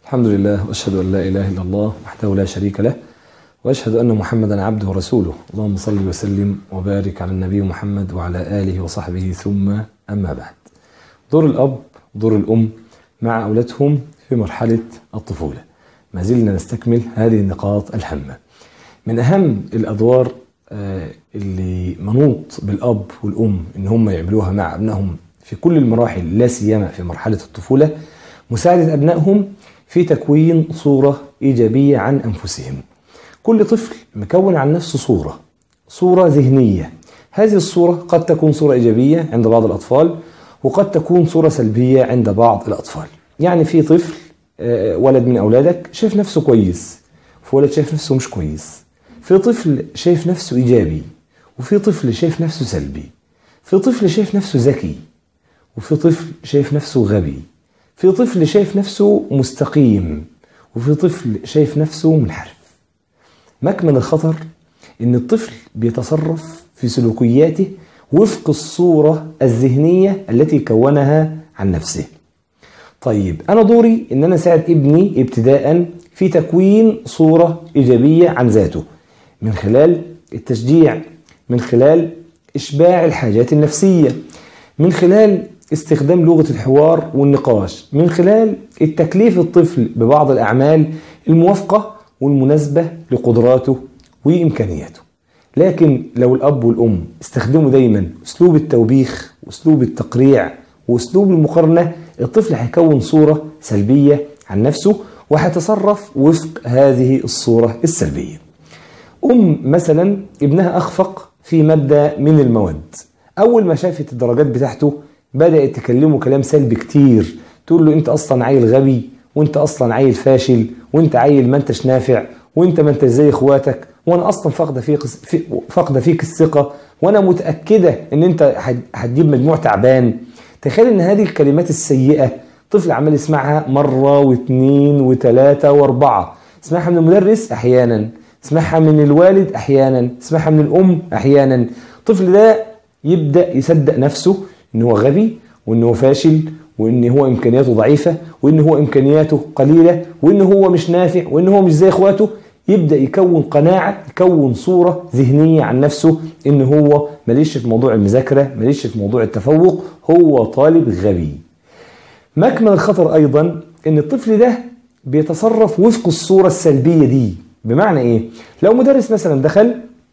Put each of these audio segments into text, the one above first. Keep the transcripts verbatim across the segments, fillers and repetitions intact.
الحمد لله وأشهد أن لا إله إلا الله وحده لا شريك له، وأشهد أن محمدا عبده ورسوله. اللهم صل وسلم وبارك على النبي محمد وعلى آله وصحبه، ثم أما بعد. دور الأب ودور الأم مع أولادهم في مرحلة الطفولة، ما زلنا نستكمل هذه النقاط الهامة. من أهم الأدوار اللي منوط بالأب والأم إن هم يعملوها مع أبنائهم في كل المراحل، لا سيما في مرحلة الطفولة، مساعدة أبنائهم في تكوين صورة إيجابية عن أنفسهم. كل طفل مكون عن نفسه صورة صورة ذهنية. هذه الصورة قد تكون صورة إيجابية عند بعض الأطفال، وقد تكون صورة سلبية عند بعض الأطفال. يعني في طفل ولد من أولادك شايف نفسه كويس، في ولد شايف نفسه مش كويس، في طفل شايف نفسه إيجابي، وفي طفل شايف نفسه سلبي، في طفل شايف نفسه ذكي، وفي طفل شايف نفسه غبي، في طفل شايف نفسه مستقيم، وفي طفل شايف نفسه منحرف. مكمن الخطر إن الطفل بيتصرف في سلوكياته وفق الصورة الذهنية التي كونها عن نفسه. طيب أنا دوري إن أنا أساعد ابني ابتداء في تكوين صورة إيجابية عن ذاته، من خلال التشجيع، من خلال إشباع الحاجات النفسية، من خلال استخدام لغة الحوار والنقاش، من خلال التكليف الطفل ببعض الأعمال الموافقة والمناسبة لقدراته وإمكانياته. لكن لو الأب والأم استخدموا دايما أسلوب التوبيخ وأسلوب التقريع وأسلوب المقارنة، الطفل هيكون صورة سلبية عن نفسه وهيتصرف وفق هذه الصورة السلبية. أم مثلا ابنها أخفق في مادة من المواد، أول ما شافت الدرجات بتاعته بدأت تكلمه كلام سلبي كتير، تقول له أنت أصلا عيل غبي، وأنت أصلا عيل فاشل، وأنت عيل ما أنتش نافع، وأنت ما أنتش زي إخواتك، وأنا أصلا فاقدة فيك فاقدة فيك الثقة، وأنا متأكدة أن أنت هتجيب مجموع تعبان. تخيل أن هذه الكلمات السيئة طفل عمال يسمعها مرة واثنين وثلاثة واربعة، اسمعها من المدرس أحيانا، اسمعها من الوالد أحيانا، اسمعها من الأم أحيانا. الطفل ده يبدأ يصدق نفسه إن هو غبي، وإن هو فاشل، وإن هو إمكانياته ضعيفة، وإن هو إمكانياته قليلة، وإن هو مش نافع، وإن هو مش زي إخواته. يبدأ يكون قناعة، يكون صورة ذهنية عن نفسه إن هو ماليش في موضوع المذاكرة، ماليش في موضوع التفوق، هو طالب غبي. مكمن الخطر أيضا إن الطفل ده بيتصرف وفق الصورة السلبية دي. بمعنى إيه؟ لو مدرس مثلا دخل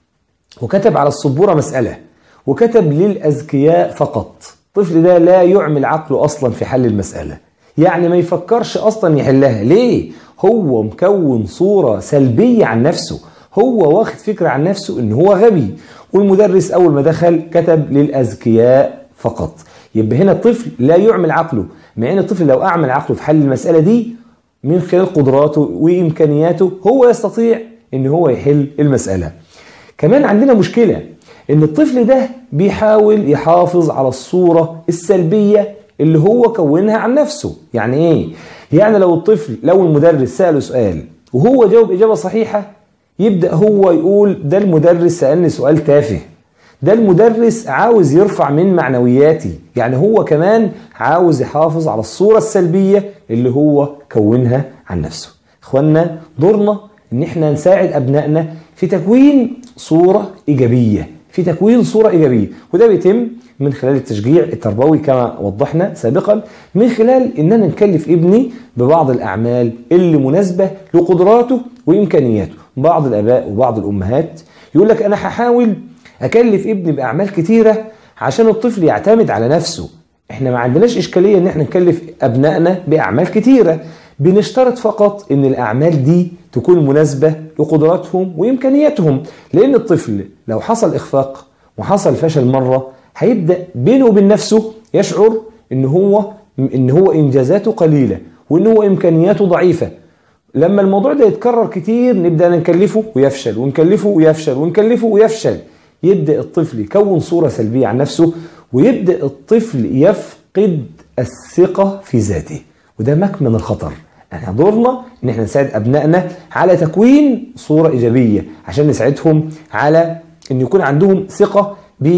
وكتب على السبورة مسألة وكتب للأذكياء فقط، الطفل ده لا يعمل عقله أصلا في حل المسألة، يعني ما يفكرش أصلا يحلها. ليه؟ هو مكون صورة سلبية عن نفسه، هو واخد فكرة عن نفسه إن هو غبي، والمدرس أول ما دخل كتب للأذكياء فقط. يبقى هنا الطفل لا يعمل عقله، مع أن الطفل لو أعمل عقله في حل المسألة دي من خلال قدراته وإمكانياته هو يستطيع إن هو يحل المسألة. كمان عندنا مشكلة إن الطفل ده بيحاول يحافظ على الصورة السلبية اللي هو كونها عن نفسه. يعني إيه؟ يعني لو الطفل لو المدرس سأله سؤال وهو جاوب إجابة صحيحة، يبدأ هو يقول ده المدرس سألني سؤال تافه، ده المدرس عاوز يرفع من معنوياتي. يعني هو كمان عاوز يحافظ على الصورة السلبية اللي هو كونها عن نفسه. إخواننا، دورنا إن إحنا نساعد أبنائنا في تكوين صورة إيجابية، في تكوين صورة إيجابية، وده بيتم من خلال التشجيع التربوي كما وضحنا سابقا، من خلال إننا نكلف ابني ببعض الأعمال اللي مناسبة لقدراته وإمكانياته. بعض الآباء وبعض الأمهات يقول لك أنا هحاول أكلف ابني بأعمال كتيرة عشان الطفل يعتمد على نفسه. إحنا ما عندناش إشكالية إن إحنا نكلف أبنائنا بأعمال كتيرة، بنشترط فقط إن الأعمال دي تكون مناسبة لقدراتهم وإمكانياتهم. لأن الطفل لو حصل إخفاق وحصل فشل مرة، هيبدأ بينه وبين نفسه يشعر إن هو إن هو إنجازاته قليلة وإن هو إمكانياته ضعيفة. لما الموضوع ده يتكرر كتير نبدأ نكلفه ويفشل، ونكلفه ويفشل، ونكلفه ويفشل. يبدأ الطفل يكون صورة سلبية عن نفسه، ويبدأ الطفل يفقد الثقة في ذاته، وده مكمن الخطر. احنا دورنا ان احنا نساعد ابنائنا على تكوين صورة ايجابية عشان نساعدهم على ان يكون عندهم ثقة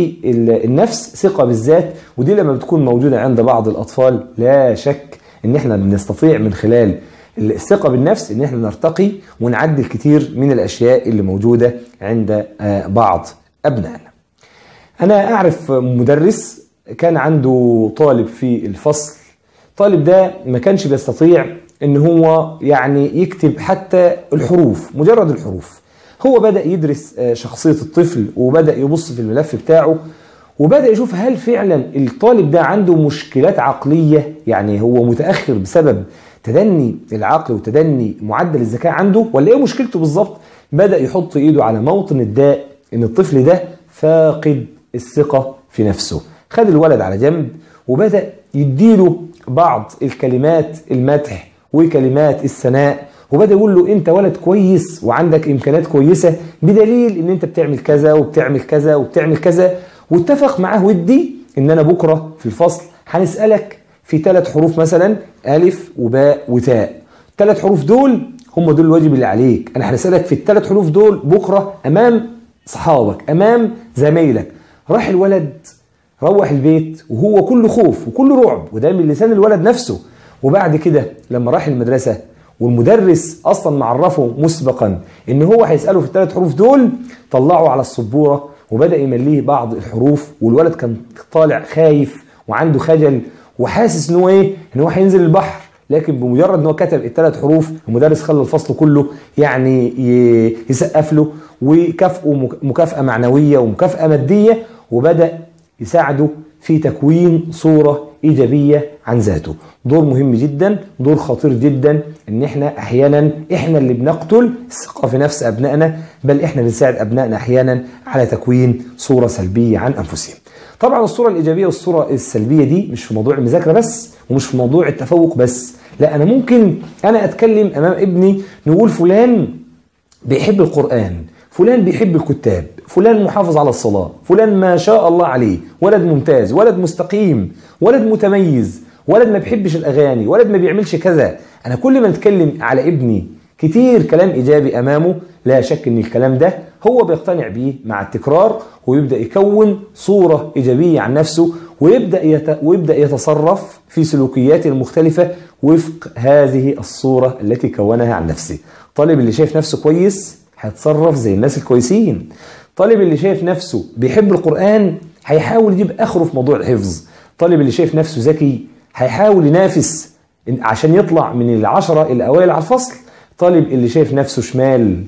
بالنفس، ثقة بالذات. ودي لما بتكون موجودة عند بعض الاطفال لا شك ان احنا بنستطيع من خلال الثقة بالنفس ان احنا نرتقي ونعدل كتير من الاشياء اللي موجودة عند بعض ابنائنا. انا اعرف مدرس كان عنده طالب في الفصل، الطالب ده ما كانش بيستطيع ان هو يعني يكتب حتى الحروف، مجرد الحروف. هو بدأ يدرس شخصية الطفل وبدأ يبص في الملف بتاعه وبدأ يشوف هل فعلا الطالب ده عنده مشكلات عقلية، يعني هو متأخر بسبب تدني العقل وتدني معدل الذكاء عنده، ولا ايه مشكلته بالظبط. بدأ يحط ايده على موطن الداء، ان الطفل ده فاقد الثقة في نفسه. خد الولد على جنب وبدأ يديله بعض الكلمات المدح وكلمات الثناء، وبدأ يقول له انت ولد كويس وعندك امكانات كويسة بدليل ان انت بتعمل كذا وبتعمل كذا وبتعمل كذا. واتفق معاه ودي ان انا بكرة في الفصل هنسألك في ثلاث حروف مثلا، الف وباء وتاء. الثلاث حروف دول هم دول الواجب اللي عليك، انا هنسألك في الثلاث حروف دول بكرة امام صحابك امام زمايلك. راح الولد روح البيت وهو كله خوف وكله رعب، وده من لسان الولد نفسه. وبعد كده لما راح المدرسة والمدرس اصلا معرفه مسبقا ان هو هيسأله في الثلاث حروف دول، طلعه على السبورة وبدأ يمليه بعض الحروف، والولد كان طالع خايف وعنده خجل وحاسس ان هو ايه ان هو هينزل البحر. لكن بمجرد ان هو كتب الثلاث حروف المدرس خلى الفصل كله يعني يسقف له ويكافئه مكافأة معنوية ومكافأة مادية، وبدأ يساعده في تكوين صورة إيجابية عن ذاته. دور مهم جدا، دور خطير جدا، ان احنا احيانا احنا اللي بنقتل الثقة في نفس ابنائنا، بل احنا بنساعد ابنائنا احيانا على تكوين صورة سلبية عن انفسهم. طبعا الصورة الإيجابية والصورة السلبية دي مش في موضوع المذاكرة بس ومش في موضوع التفوق بس، لا أنا ممكن أنا أتكلم أمام ابني نقول فلان بيحب القرآن، فلان بيحب الكتاب، فلان محافظ على الصلاة، فلان ما شاء الله عليه ولد ممتاز، ولد مستقيم، ولد متميز، ولد ما بيحبش الأغاني، ولد ما بيعملش كذا. أنا كل ما نتكلم على ابني كتير كلام إيجابي أمامه، لا شك أن الكلام ده هو بيقتنع بيه مع التكرار، ويبدأ يكون صورة إيجابية عن نفسه، ويبدأ يت... ويبدأ يتصرف في سلوكياته المختلفة وفق هذه الصورة التي كونها عن نفسه. طالب اللي شايف نفسه كويس هيتصرف زي الناس الكويسين. طالب اللي شايف نفسه بيحب القرآن هيحاول يجيب آخره في موضوع الحفظ. طالب اللي شايف نفسه ذكي هيحاول ينافس عشان يطلع من العشرة الأوائل على الفصل. طالب اللي شايف نفسه شمال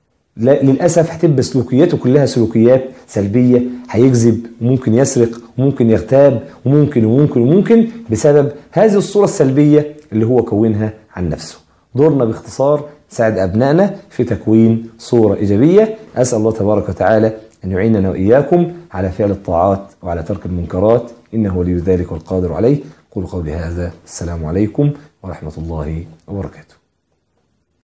للأسف هتبقى سلوكياته كلها سلوكيات سلبية، هيكذب وممكن يسرق وممكن يغتاب وممكن وممكن وممكن بسبب هذه الصورة السلبية اللي هو كونها عن نفسه. دورنا باختصار ساعد أبنائنا في تكوين صورة إيجابية. أسأل الله تبارك وتعالى أن يعيننا وإياكم على فعل الطاعات وعلى ترك المنكرات، إنه ولي ذلك والقادر عليه. قولوا قولي هذا، السلام عليكم ورحمة الله وبركاته.